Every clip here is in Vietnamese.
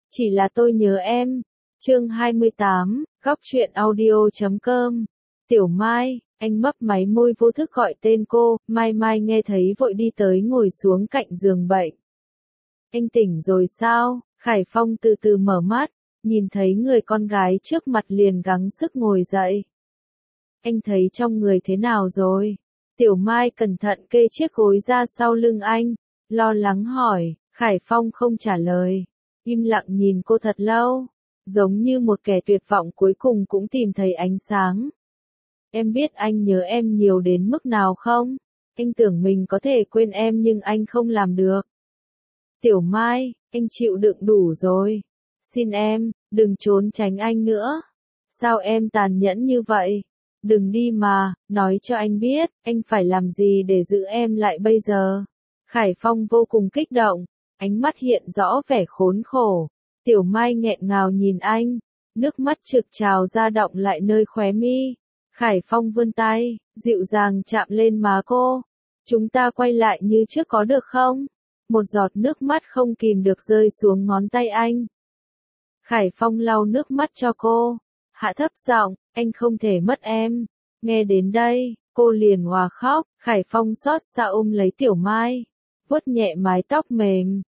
Chỉ là tôi nhớ em. Chương 28, góc truyện audio.com. Tiểu Mai, anh mấp máy môi vô thức gọi tên cô, Mai Mai nghe thấy vội đi tới ngồi xuống cạnh giường bệnh. Anh tỉnh rồi sao? Khải Phong từ từ mở mắt, nhìn thấy người con gái trước mặt liền gắng sức ngồi dậy. Anh thấy trong người thế nào rồi? Tiểu Mai cẩn thận kê chiếc gối ra sau lưng anh, lo lắng hỏi. Khải Phong không trả lời, im lặng nhìn cô thật lâu, giống như một kẻ tuyệt vọng cuối cùng cũng tìm thấy ánh sáng. Em biết anh nhớ em nhiều đến mức nào không? Anh tưởng mình có thể quên em nhưng anh không làm được. Tiểu Mai, anh chịu đựng đủ rồi. Xin em, đừng trốn tránh anh nữa. Sao em tàn nhẫn như vậy? Đừng đi mà, nói cho anh biết, anh phải làm gì để giữ em lại bây giờ. Khải Phong vô cùng kích động, ánh mắt hiện rõ vẻ khốn khổ. Tiểu Mai nghẹn ngào nhìn anh, nước mắt trực trào ra đọng lại nơi khóe mi. Khải Phong vươn tay, dịu dàng chạm lên má cô. Chúng ta quay lại như trước có được không? Một giọt nước mắt không kìm được rơi xuống ngón tay anh. Khải Phong lau nước mắt cho cô, hạ thấp giọng, anh không thể mất em. Nghe đến đây, cô liền òa khóc. Khải Phong xót xa ôm lấy Tiểu Mai, vuốt nhẹ mái tóc mềm.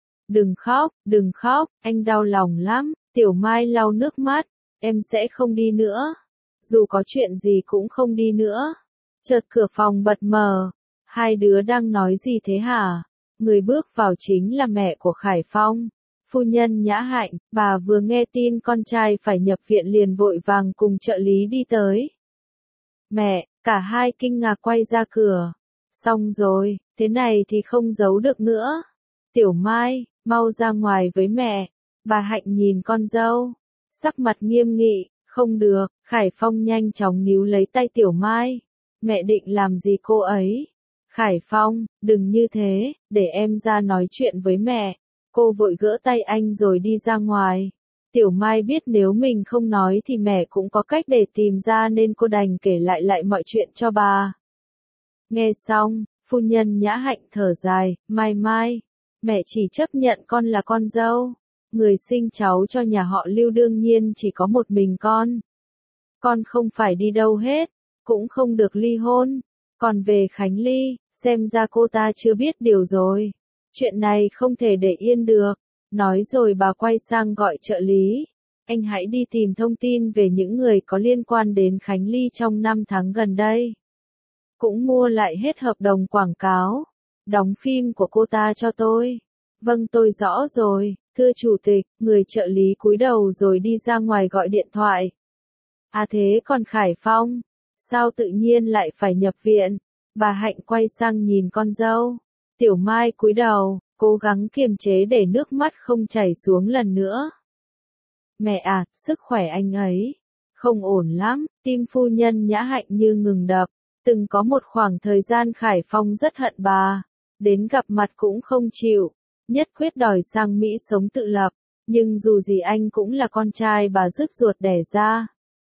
Đừng khóc, anh đau lòng lắm. Tiểu Mai lau nước mắt, em sẽ không đi nữa. Dù có chuyện gì cũng không đi nữa. Chợt cửa phòng bật mở. Hai đứa đang nói gì thế hả? Người bước vào chính là mẹ của Khải Phong, phu nhân Nhã Hạnh. Bà vừa nghe tin con trai phải nhập viện liền vội vàng cùng trợ lý đi tới. Mẹ, cả hai kinh ngạc quay ra cửa. Xong rồi, thế này thì không giấu được nữa. Tiểu Mai, mau ra ngoài với mẹ. Bà Hạnh nhìn con dâu, sắc mặt nghiêm nghị. Không được. Khải Phong nhanh chóng níu lấy tay Tiểu Mai. Mẹ định làm gì cô ấy? Khải Phong, đừng như thế, để em ra nói chuyện với mẹ. Cô vội gỡ tay anh rồi đi ra ngoài. Tiểu Mai biết nếu mình không nói thì mẹ cũng có cách để tìm ra nên cô đành kể lại mọi chuyện cho bà. Nghe xong, phu nhân Nhã Hạnh thở dài. Mai Mai, mẹ chỉ chấp nhận con là con dâu. Người sinh cháu cho nhà họ Lưu đương nhiên chỉ có một mình con. Con không phải đi đâu hết, cũng không được ly hôn. Còn về Khánh Ly, xem ra cô ta chưa biết điều rồi. Chuyện này không thể để yên được. Nói rồi bà quay sang gọi trợ lý. Anh hãy đi tìm thông tin về những người có liên quan đến Khánh Ly trong 5 tháng gần đây. Cũng mua lại hết hợp đồng quảng cáo, đóng phim của cô ta cho tôi. Vâng, tôi rõ rồi, thưa chủ tịch. Người trợ lý cúi đầu rồi đi ra ngoài gọi điện thoại. À thế còn Khải Phong, sao tự nhiên lại phải nhập viện? Bà Hạnh quay sang nhìn con dâu. Tiểu Mai cúi đầu, cố gắng kiềm chế để nước mắt không chảy xuống lần nữa. Mẹ à, sức khỏe anh ấy không ổn lắm. Tim phu nhân Nhã Hạnh như ngừng đập. Từng có một khoảng thời gian Khải Phong rất hận bà, đến gặp mặt cũng không chịu, nhất quyết đòi sang Mỹ sống tự lập. Nhưng dù gì anh cũng là con trai bà rước ruột đẻ ra.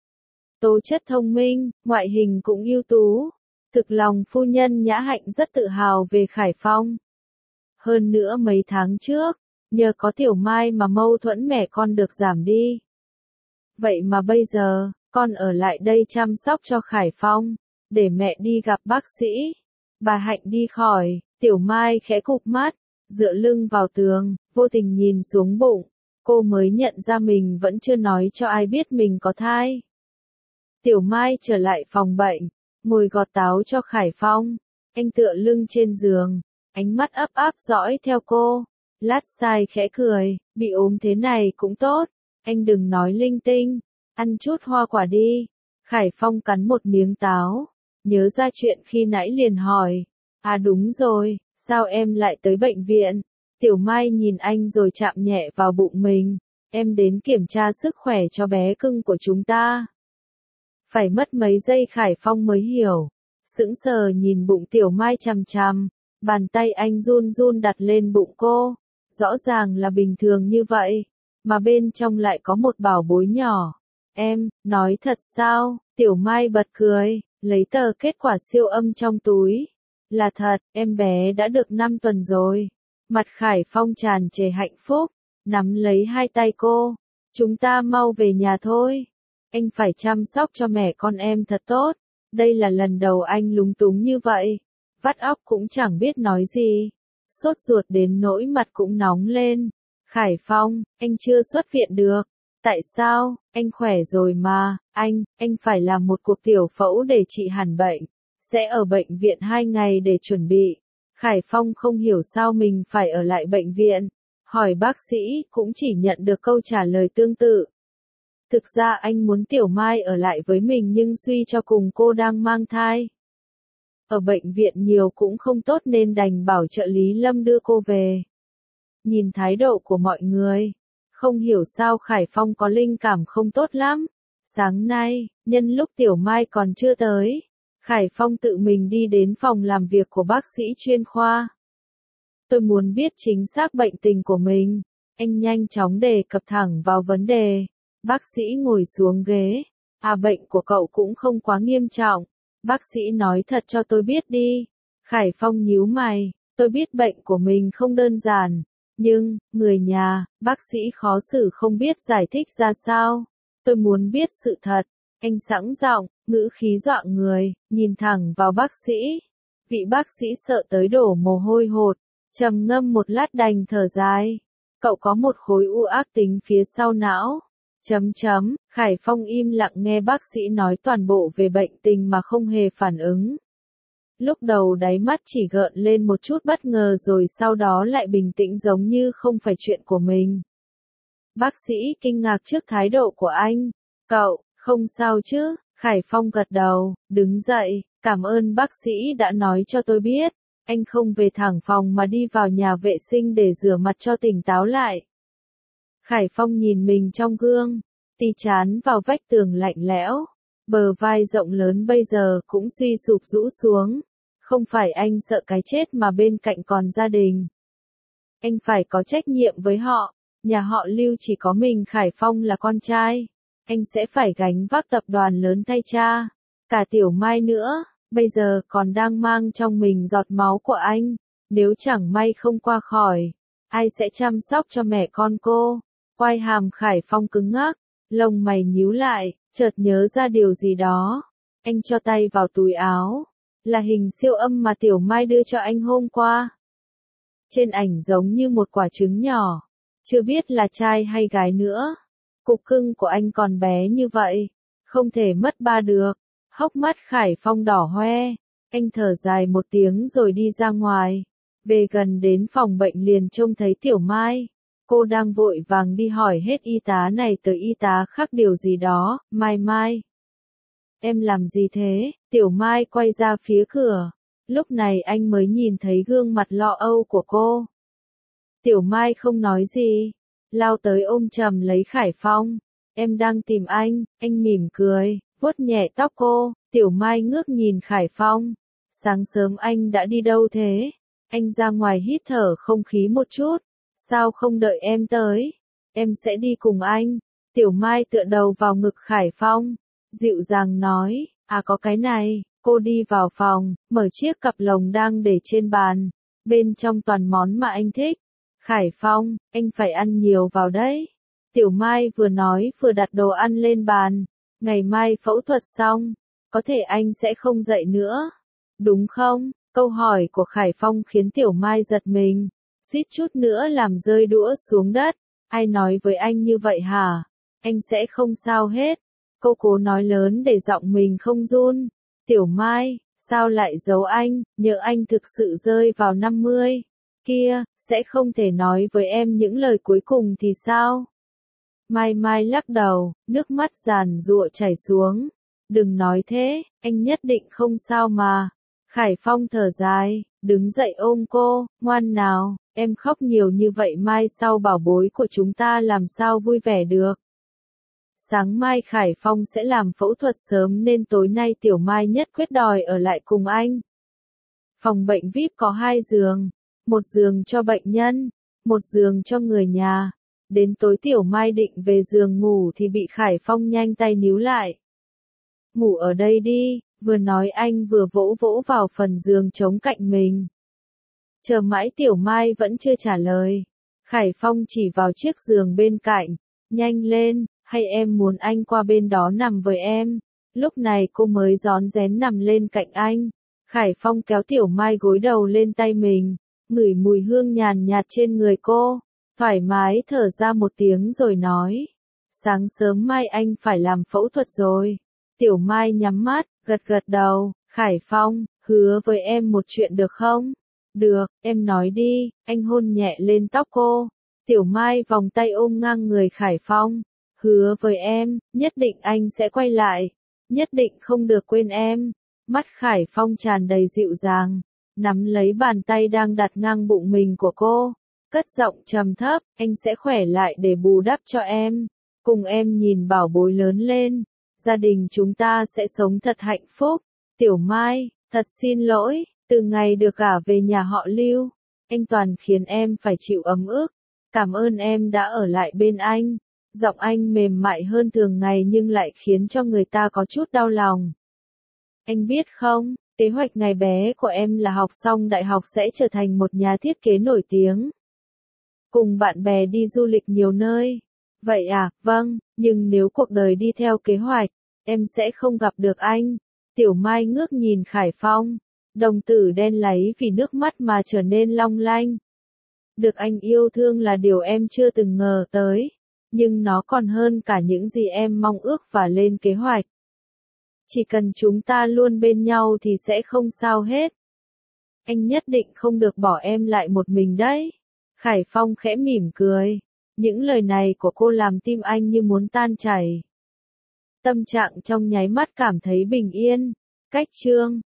Tố chất thông minh, ngoại hình cũng ưu tú. Thực lòng phu nhân Nhã Hạnh rất tự hào về Khải Phong. Hơn nữa mấy tháng trước, nhờ có Tiểu Mai mà mâu thuẫn mẹ con được giảm đi. Vậy mà bây giờ, con ở lại đây chăm sóc cho Khải Phong, để mẹ đi gặp bác sĩ. Bà Hạnh đi khỏi, Tiểu Mai khẽ cụp mắt, dựa lưng vào tường, vô tình nhìn xuống bụng. Cô mới nhận ra mình vẫn chưa nói cho ai biết mình có thai. Tiểu Mai trở lại phòng bệnh, ngồi gọt táo cho Khải Phong. Anh tựa lưng trên giường, ánh mắt ấp áp dõi theo cô. Lát sai khẽ cười, bị ốm thế này cũng tốt. Anh đừng nói linh tinh, ăn chút hoa quả đi. Khải Phong cắn một miếng táo, nhớ ra chuyện khi nãy liền hỏi. À đúng rồi, sao em lại tới bệnh viện? Tiểu Mai nhìn anh rồi chạm nhẹ vào bụng mình. Em đến kiểm tra sức khỏe cho bé cưng của chúng ta. Phải mất mấy giây Khải Phong mới hiểu. Sững sờ nhìn bụng Tiểu Mai chằm chằm. Bàn tay anh run run đặt lên bụng cô. Rõ ràng là bình thường như vậy, mà bên trong lại có một bảo bối nhỏ. Em, nói thật sao? Tiểu Mai bật cười, lấy tờ kết quả siêu âm trong túi. Là thật, em bé đã được 5 tuần rồi. Mặt Khải Phong tràn trề hạnh phúc. nắm lấy hai tay cô. Chúng ta mau về nhà thôi. Anh phải chăm sóc cho mẹ con em thật tốt. Đây là lần đầu anh lúng túng như vậy. Vắt óc cũng chẳng biết nói gì. Sốt ruột đến nỗi mặt cũng nóng lên. Khải Phong, anh chưa xuất viện được. Tại sao? Anh khỏe rồi mà. Anh phải làm một cuộc tiểu phẫu để trị hẳn bệnh. Sẽ ở bệnh viện 2 ngày để chuẩn bị. Khải Phong không hiểu sao mình phải ở lại bệnh viện. Hỏi bác sĩ, cũng chỉ nhận được câu trả lời tương tự. Thực ra anh muốn Tiểu Mai ở lại với mình nhưng suy cho cùng cô đang mang thai. Ở bệnh viện nhiều cũng không tốt nên đành bảo trợ lý Lâm đưa cô về. Nhìn thái độ của mọi người, không hiểu sao Khải Phong có linh cảm không tốt lắm. Sáng nay, nhân lúc Tiểu Mai còn chưa tới, Khải Phong tự mình đi đến phòng làm việc của bác sĩ chuyên khoa. Tôi muốn biết chính xác bệnh tình của mình. Anh nhanh chóng đề cập thẳng vào vấn đề. Bác sĩ ngồi xuống ghế. Bệnh của cậu cũng không quá nghiêm trọng. Bác sĩ nói thật cho tôi biết đi. Khải Phong nhíu mày. Tôi biết bệnh của mình không đơn giản. Nhưng, người nhà, bác sĩ khó xử không biết giải thích ra sao. Tôi muốn biết sự thật. Anh sẵn giọng, ngữ khí dọa người, nhìn thẳng vào bác sĩ. Vị bác sĩ sợ tới đổ mồ hôi hột. Trầm ngâm một lát đành thở dài. Cậu có một khối u ác tính phía sau não. Khải Phong im lặng nghe bác sĩ nói toàn bộ về bệnh tình mà không hề phản ứng. Lúc đầu đáy mắt chỉ gợn lên một chút bất ngờ rồi sau đó lại bình tĩnh giống như không phải chuyện của mình. Bác sĩ kinh ngạc trước thái độ của anh. Cậu, không sao chứ? Khải Phong gật đầu, đứng dậy, cảm ơn bác sĩ đã nói cho tôi biết. Anh không về thẳng phòng mà đi vào nhà vệ sinh để rửa mặt cho tỉnh táo lại. Khải Phong nhìn mình trong gương, tì chán vào vách tường lạnh lẽo, bờ vai rộng lớn bây giờ cũng suy sụp rũ xuống. Không phải anh sợ cái chết mà bên cạnh còn gia đình. Anh phải có trách nhiệm với họ, nhà họ Lưu chỉ có mình Khải Phong là con trai. Anh sẽ phải gánh vác tập đoàn lớn thay cha, cả Tiểu Mai nữa. Bây giờ còn đang mang trong mình giọt máu của anh. Nếu chẳng may không qua khỏi, ai sẽ chăm sóc cho mẹ con cô? Quai hàm Khải Phong cứng ngắc, lông mày nhíu lại, chợt nhớ ra điều gì đó. Anh cho tay vào túi áo. Là hình siêu âm mà Tiểu Mai đưa cho anh hôm qua. Trên ảnh giống như một quả trứng nhỏ. Chưa biết là trai hay gái nữa. Cục cưng của anh còn bé như vậy. Không thể mất ba được. Hốc mắt Khải Phong đỏ hoe, anh thở dài một tiếng rồi đi ra ngoài. Về gần đến phòng bệnh liền trông thấy Tiểu Mai. Cô đang vội vàng đi hỏi hết y tá này tới y tá khác điều gì đó. Mai. Em làm gì thế? Tiểu Mai quay ra phía cửa. Lúc này anh mới nhìn thấy gương mặt lo âu của cô. Tiểu Mai không nói gì. Lao tới ôm chầm lấy Khải Phong. Em đang tìm anh mỉm cười. Vuốt nhẹ tóc cô, Tiểu Mai ngước nhìn Khải Phong. Sáng sớm anh đã đi đâu thế? Anh ra ngoài hít thở không khí một chút. Sao không đợi em tới? Em sẽ đi cùng anh. Tiểu Mai tựa đầu vào ngực Khải Phong. Dịu dàng nói, có cái này. Cô đi vào phòng, mở chiếc cặp lồng đang để trên bàn. Bên trong toàn món mà anh thích. Khải Phong, anh phải ăn nhiều vào đấy. Tiểu Mai vừa nói vừa đặt đồ ăn lên bàn. Ngày mai phẫu thuật xong, có thể anh sẽ không dậy nữa. Đúng không? Câu hỏi của Khải Phong khiến Tiểu Mai giật mình. Suýt chút nữa làm rơi đũa xuống đất. Ai nói với anh như vậy hả? Anh sẽ không sao hết. Cô cố nói lớn để giọng mình không run. Tiểu Mai, sao lại giấu anh? Nhỡ anh thực sự rơi vào 50. Kia, sẽ không thể nói với em những lời cuối cùng thì sao? Mai lắc đầu, nước mắt giàn giụa chảy xuống. Đừng nói thế, anh nhất định không sao mà. Khải Phong thở dài, đứng dậy ôm cô, ngoan nào, em khóc nhiều như vậy mai sau bảo bối của chúng ta làm sao vui vẻ được. Sáng mai Khải Phong sẽ làm phẫu thuật sớm nên tối nay Tiểu Mai nhất quyết đòi ở lại cùng anh. Phòng bệnh VIP có 2 giường, một giường cho bệnh nhân, một giường cho người nhà. Đến tối Tiểu Mai định về giường ngủ thì bị Khải Phong nhanh tay níu lại. Ngủ ở đây đi, vừa nói anh vừa vỗ vỗ vào phần giường trống cạnh mình. Chờ mãi Tiểu Mai vẫn chưa trả lời. Khải Phong chỉ vào chiếc giường bên cạnh. Nhanh lên, hay em muốn anh qua bên đó nằm với em? Lúc này cô mới rón rén nằm lên cạnh anh. Khải Phong kéo Tiểu Mai gối đầu lên tay mình, ngửi mùi hương nhàn nhạt trên người cô, thoải mái thở ra một tiếng rồi nói. Sáng sớm mai anh phải làm phẫu thuật rồi. Tiểu Mai nhắm mắt, gật gật đầu. Khải Phong, hứa với em một chuyện được không? Được, em nói đi, anh hôn nhẹ lên tóc cô. Tiểu Mai vòng tay ôm ngang người Khải Phong. Hứa với em, nhất định anh sẽ quay lại. Nhất định không được quên em. Mắt Khải Phong tràn đầy dịu dàng, nắm lấy bàn tay đang đặt ngang bụng mình của cô. Cất giọng trầm thấp, anh sẽ khỏe lại để bù đắp cho em. Cùng em nhìn bảo bối lớn lên. Gia đình chúng ta sẽ sống thật hạnh phúc. Tiểu Mai, thật xin lỗi, từ ngày được gả về nhà họ Lưu, anh toàn khiến em phải chịu ấm ức. Cảm ơn em đã ở lại bên anh. Giọng anh mềm mại hơn thường ngày nhưng lại khiến cho người ta có chút đau lòng. Anh biết không, kế hoạch ngày bé của em là học xong đại học sẽ trở thành một nhà thiết kế nổi tiếng. Cùng bạn bè đi du lịch nhiều nơi. Vậy à, vâng, nhưng nếu cuộc đời đi theo kế hoạch, em sẽ không gặp được anh. Tiểu Mai ngước nhìn Khải Phong, đồng tử đen láy vì nước mắt mà trở nên long lanh. Được anh yêu thương là điều em chưa từng ngờ tới, nhưng nó còn hơn cả những gì em mong ước và lên kế hoạch. Chỉ cần chúng ta luôn bên nhau thì sẽ không sao hết. Anh nhất định không được bỏ em lại một mình đấy. Khải Phong khẽ mỉm cười. Những lời này của cô làm tim anh như muốn tan chảy. Tâm trạng trong nháy mắt cảm thấy bình yên. Cách chương